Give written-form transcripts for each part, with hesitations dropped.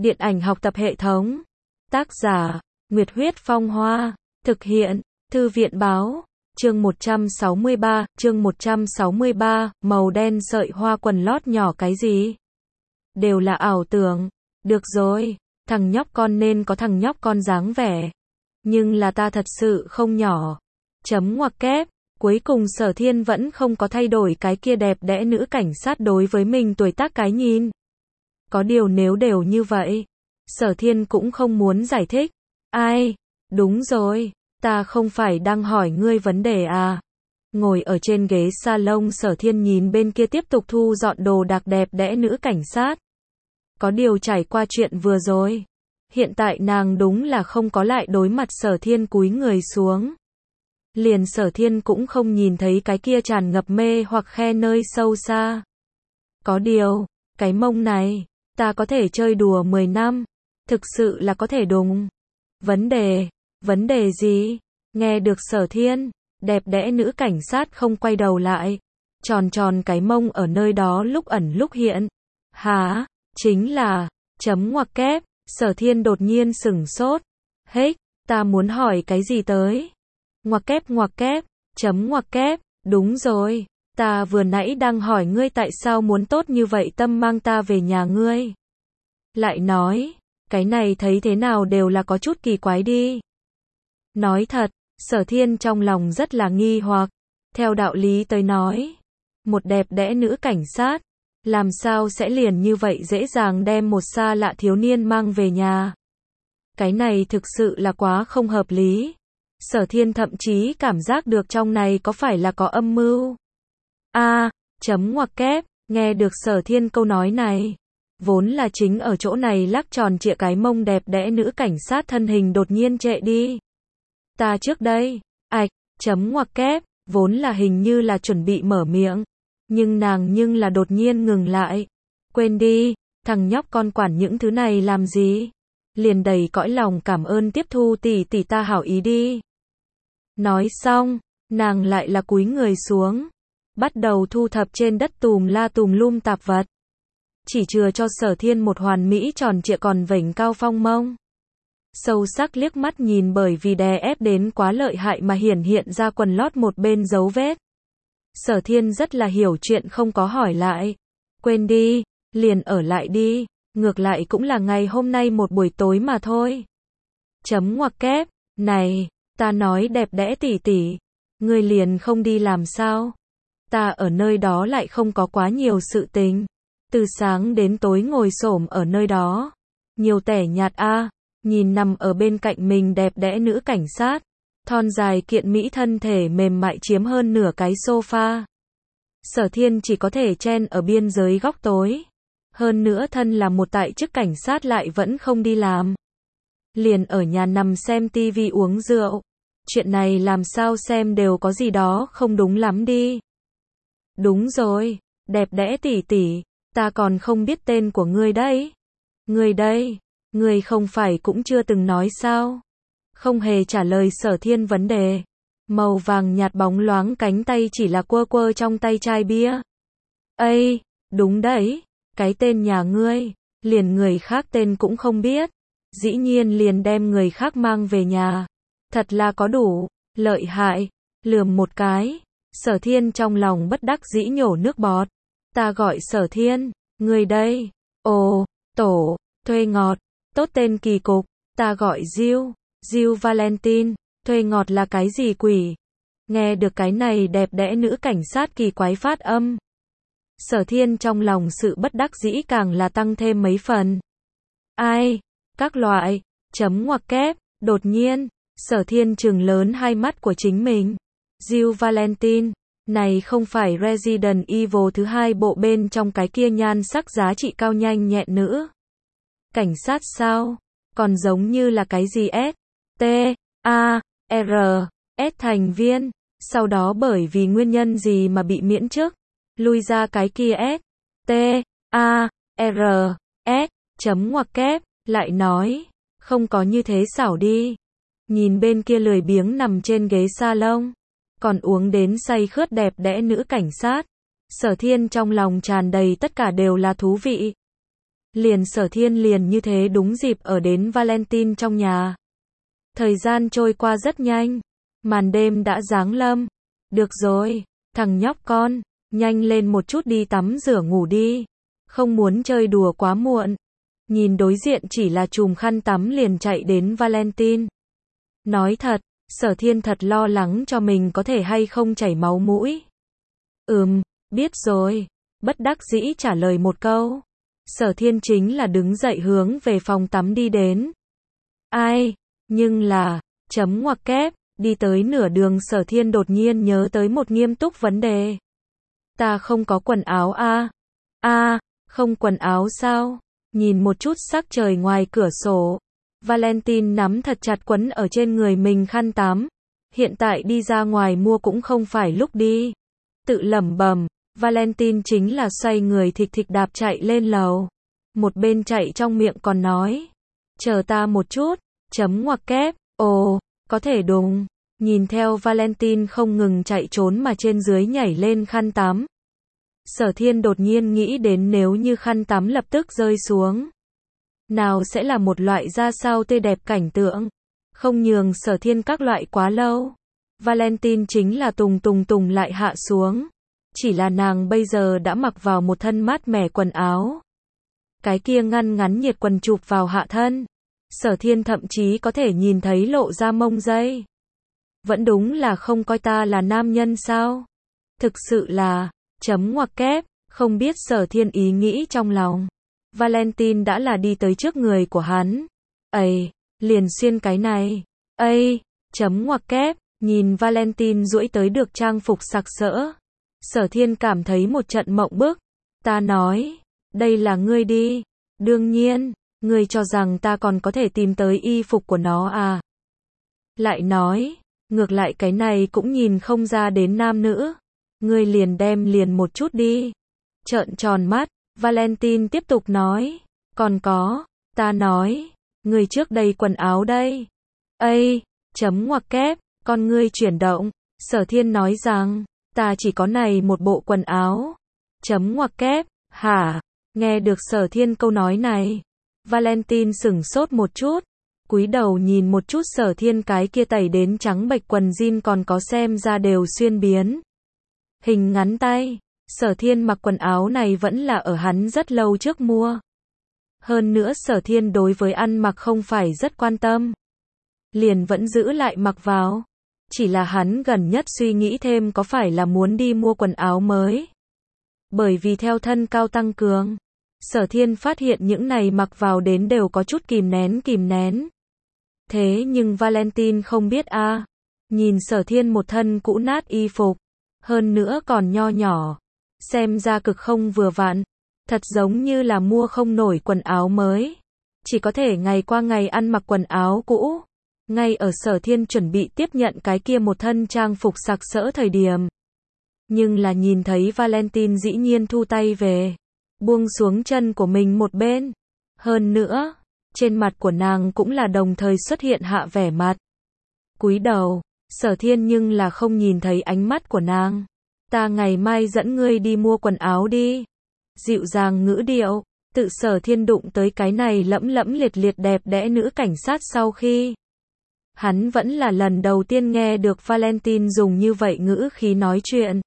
Điện ảnh học tập hệ thống. Tác giả, Nguyệt Huyết Phong Hoa. Thực hiện, Thư viện Báo. Chương 163, màu đen sợi hoa quần lót nhỏ cái gì? Đều là ảo tưởng. Được rồi, thằng nhóc con nên có thằng nhóc con dáng vẻ. Nhưng là ta thật sự không nhỏ. Chấm ngoặc kép. Cuối cùng Sở Thiên vẫn không có thay đổi cái kia đẹp đẽ nữ cảnh sát đối với mình tuổi tác cái nhìn. Có điều nếu đều như vậy, Sở Thiên cũng không muốn giải thích. Ai? Đúng rồi, ta không phải đang hỏi ngươi vấn đề à? Ngồi ở trên ghế salon Sở Thiên nhìn bên kia tiếp tục thu dọn đồ đạc đẹp đẽ nữ cảnh sát. Có điều trải qua chuyện vừa rồi, hiện tại nàng đúng là không có lại đối mặt Sở Thiên cúi người xuống. Liền Sở Thiên cũng không nhìn thấy cái kia tràn ngập mê hoặc khe nơi sâu xa. Có điều, cái mông này, ta có thể chơi đùa 10 năm, thực sự là có thể đùng. Vấn đề gì? Nghe được Sở Thiên, đẹp đẽ nữ cảnh sát không quay đầu lại, tròn tròn cái mông ở nơi đó lúc ẩn lúc hiện. Hả? Chính là, chấm ngoặc kép, Sở Thiên đột nhiên sửng sốt. Hếch, ta muốn hỏi cái gì tới? Ngoặc kép, chấm ngoặc kép, đúng rồi, ta vừa nãy đang hỏi ngươi tại sao muốn tốt như vậy tâm mang ta về nhà ngươi. Lại nói, cái này thấy thế nào đều là có chút kỳ quái đi. Nói thật, Sở Thiên trong lòng rất là nghi hoặc, theo đạo lý tới nói, một đẹp đẽ nữ cảnh sát, làm sao sẽ liền như vậy dễ dàng đem một xa lạ thiếu niên mang về nhà. Cái này thực sự là quá không hợp lý. Sở Thiên thậm chí cảm giác được trong này có phải là có âm mưu. Chấm ngoặc kép, nghe được Sở Thiên câu nói này, vốn là chính ở chỗ này lắc tròn trịa cái mông đẹp đẽ nữ cảnh sát thân hình đột nhiên trệ đi. Ta trước đây, chấm ngoặc kép, vốn là hình như là chuẩn bị mở miệng, nhưng nàng là đột nhiên ngừng lại. Quên đi, thằng nhóc con quản những thứ này làm gì? Liền đầy cõi lòng cảm ơn tiếp thu tỷ tỷ ta hảo ý đi. Nói xong, nàng lại là cúi người xuống, bắt đầu thu thập trên đất tùm la tùm lum tạp vật. Chỉ chừa cho Sở Thiên một hoàn mỹ tròn trịa còn vểnh cao phong mông. Sâu sắc liếc mắt nhìn bởi vì đè ép đến quá lợi hại mà hiện ra quần lót một bên dấu vết. Sở Thiên rất là hiểu chuyện không có hỏi lại. Quên đi, liền ở lại đi, ngược lại cũng là ngày hôm nay một buổi tối mà thôi. Chấm ngoặc kép, này, ta nói đẹp đẽ tỷ tỷ, ngươi liền không đi làm sao? Ta ở nơi đó lại không có quá nhiều sự tình, từ sáng đến tối ngồi xổm ở nơi đó, nhiều tẻ nhạt a. Nhìn nằm ở bên cạnh mình đẹp đẽ nữ cảnh sát, thon dài kiện mỹ thân thể mềm mại chiếm hơn nửa cái sofa. Sở Thiên chỉ có thể chen ở biên giới góc tối. Hơn nữa thân là một tại chức cảnh sát lại vẫn không đi làm. Liền ở nhà nằm xem tivi uống rượu. Chuyện này làm sao xem đều có gì đó không đúng lắm đi. Đúng rồi, đẹp đẽ tỷ tỷ, ta còn không biết tên của ngươi đấy. Ngươi đây, ngươi không phải cũng chưa từng nói sao? Không hề trả lời Sở Thiên vấn đề. Màu vàng nhạt bóng loáng cánh tay chỉ là quơ quơ trong tay chai bia. Ây, đúng đấy, cái tên nhà ngươi, liền người khác tên cũng không biết. Dĩ nhiên liền đem người khác mang về nhà. Thật là có đủ, lợi hại, lườm một cái. Sở Thiên trong lòng bất đắc dĩ nhổ nước bọt. Ta gọi Sở Thiên, ngươi đây. Ồ, tổ, thuê ngọt, tốt tên kỳ cục, ta gọi Jill Valentine, thuê ngọt là cái gì quỷ? Nghe được cái này đẹp đẽ nữ cảnh sát kỳ quái phát âm. Sở Thiên trong lòng sự bất đắc dĩ càng là tăng thêm mấy phần. Các loại, chấm ngoặc kép, đột nhiên, Sở Thiên trừng lớn hai mắt của chính mình. Jill Valentine, này không phải Resident Evil thứ 2 bộ bên trong cái kia nhan sắc giá trị cao nhanh nhẹn nữ cảnh sát sao? Còn giống như là cái gì S thành viên, sau đó bởi vì nguyên nhân gì mà bị miễn chức, lui ra cái kia chấm ngoặc kép, lại nói, không có như thế xảo đi. Nhìn bên kia lười biếng nằm trên ghế salon, còn uống đến say khướt đẹp đẽ nữ cảnh sát, Sở Thiên trong lòng tràn đầy tất cả đều là thú vị. Liền Sở Thiên liền như thế đúng dịp ở đến Valentine trong nhà. Thời gian trôi qua rất nhanh, màn đêm đã giáng lâm. Được rồi, thằng nhóc con, nhanh lên một chút đi tắm rửa ngủ đi, không muốn chơi đùa quá muộn. Nhìn đối diện chỉ là chùm khăn tắm liền chạy đến Valentine. Nói thật, Sở Thiên thật lo lắng cho mình có thể hay không chảy máu mũi. Biết rồi, bất đắc dĩ trả lời một câu. Sở Thiên chính là đứng dậy hướng về phòng tắm đi đến. Nhưng là, chấm ngoặc kép, đi tới nửa đường Sở Thiên đột nhiên nhớ tới một nghiêm túc vấn đề. Ta không có quần áo à? Không quần áo sao? Nhìn một chút sắc trời ngoài cửa sổ. Valentine nắm thật chặt quấn ở trên người mình khăn tắm. Hiện tại đi ra ngoài mua cũng không phải lúc đi. Tự lẩm bẩm, Valentine chính là xoay người thịch thịch đạp chạy lên lầu. Một bên chạy trong miệng còn nói. Chờ ta một chút, chấm ngoặc kép, có thể đùng. Nhìn theo Valentine không ngừng chạy trốn mà trên dưới nhảy lên khăn tắm. Sở Thiên đột nhiên nghĩ đến nếu như khăn tắm lập tức rơi xuống. Nào sẽ là một loại ra sao tươi đẹp cảnh tượng. Không nhường Sở Thiên các loại quá lâu. Valentine chính là tùng lại hạ xuống. Chỉ là nàng bây giờ đã mặc vào một thân mát mẻ quần áo. Cái kia ngăn ngắn nhiệt quần chụp vào hạ thân. Sở Thiên thậm chí có thể nhìn thấy lộ ra mông dây. Vẫn đúng là không coi ta là nam nhân sao? Thực sự là, chấm ngoặc kép, không biết Sở Thiên ý nghĩ trong lòng. Valentine đã là đi tới trước người của hắn. Liền xuyên cái này. Chấm ngoặc kép, nhìn Valentine duỗi tới được trang phục sặc sỡ. Sở Thiên cảm thấy một trận mộng bức. Ta nói, đây là ngươi đi. Đương nhiên, ngươi cho rằng ta còn có thể tìm tới y phục của nó à? Lại nói, ngược lại cái này cũng nhìn không ra đến nam nữ. Ngươi liền đem liền một chút đi. Trợn tròn mắt, Valentine tiếp tục nói. Còn có, ta nói, ngươi trước đây quần áo đây. Chấm ngoặc kép, con ngươi chuyển động. Sở Thiên nói rằng, ta chỉ có này một bộ quần áo. Chấm ngoặc kép, hả? Nghe được Sở Thiên câu nói này, Valentine sửng sốt một chút, cúi đầu nhìn một chút Sở Thiên cái kia tẩy đến trắng bệch quần jean còn có xem ra đều xuyên biến. Hình ngắn tay, Sở Thiên mặc quần áo này vẫn là ở hắn rất lâu trước mua. Hơn nữa Sở Thiên đối với ăn mặc không phải rất quan tâm. Liền vẫn giữ lại mặc vào. Chỉ là hắn gần nhất suy nghĩ thêm có phải là muốn đi mua quần áo mới. Bởi vì theo thân cao tăng cường, Sở Thiên phát hiện những này mặc vào đến đều có chút kìm nén. Thế nhưng Valentine không biết nhìn Sở Thiên một thân cũ nát y phục, hơn nữa còn nho nhỏ, xem ra cực không vừa vặn, thật giống như là mua không nổi quần áo mới, chỉ có thể ngày qua ngày ăn mặc quần áo cũ. Ngay ở Sở Thiên chuẩn bị tiếp nhận cái kia một thân trang phục sặc sỡ thời điểm, nhưng là nhìn thấy Valentine dĩ nhiên thu tay về, buông xuống chân của mình một bên. Hơn nữa, trên mặt của nàng cũng là đồng thời xuất hiện hạ vẻ mặt. Cúi đầu, Sở Thiên nhưng là không nhìn thấy ánh mắt của nàng. Ta ngày mai dẫn ngươi đi mua quần áo đi. Dịu dàng ngữ điệu, tự Sở Thiên đụng tới cái này lẫm liệt đẹp đẽ nữ cảnh sát sau khi. Hắn vẫn là lần đầu tiên nghe được Valentine dùng như vậy ngữ khí nói chuyện.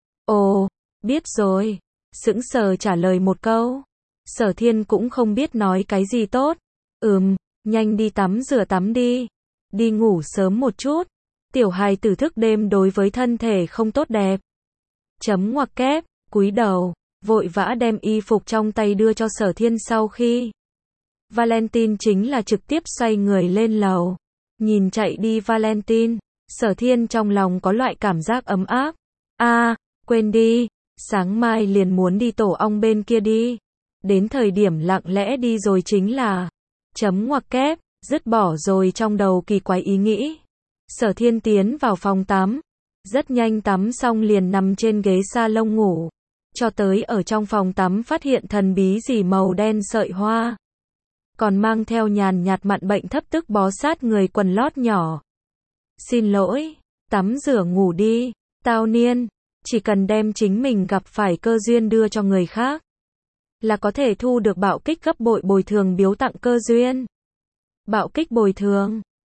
Biết rồi. Sững sờ trả lời một câu. Sở Thiên cũng không biết nói cái gì tốt. Nhanh đi tắm rửa tắm đi. Đi ngủ sớm một chút. Tiểu hài tử thức đêm đối với thân thể không tốt đẹp. Chấm ngoặc kép, cúi đầu, vội vã đem y phục trong tay đưa cho Sở Thiên sau khi. Valentine chính là trực tiếp xoay người lên lầu. Nhìn chạy đi Valentine, Sở Thiên trong lòng có loại cảm giác ấm áp. Quên đi, sáng mai liền muốn đi tổ ong bên kia đi. Đến thời điểm lặng lẽ đi rồi chính là chấm ngoặc kép, dứt bỏ rồi trong đầu kỳ quái ý nghĩ. Sở Thiên tiến vào phòng tắm, rất nhanh tắm xong liền nằm trên ghế salon ngủ, cho tới ở trong phòng tắm phát hiện thần bí gì màu đen sợi hoa, còn mang theo nhàn nhạt mặn bệnh thấp tức bó sát người quần lót nhỏ. Xin lỗi, tắm rửa ngủ đi, tao niên, chỉ cần đem chính mình gặp phải cơ duyên đưa cho người khác. là có thể thu được bạo kích gấp bội bồi thường biếu tặng cơ duyên. Bạo kích bồi thường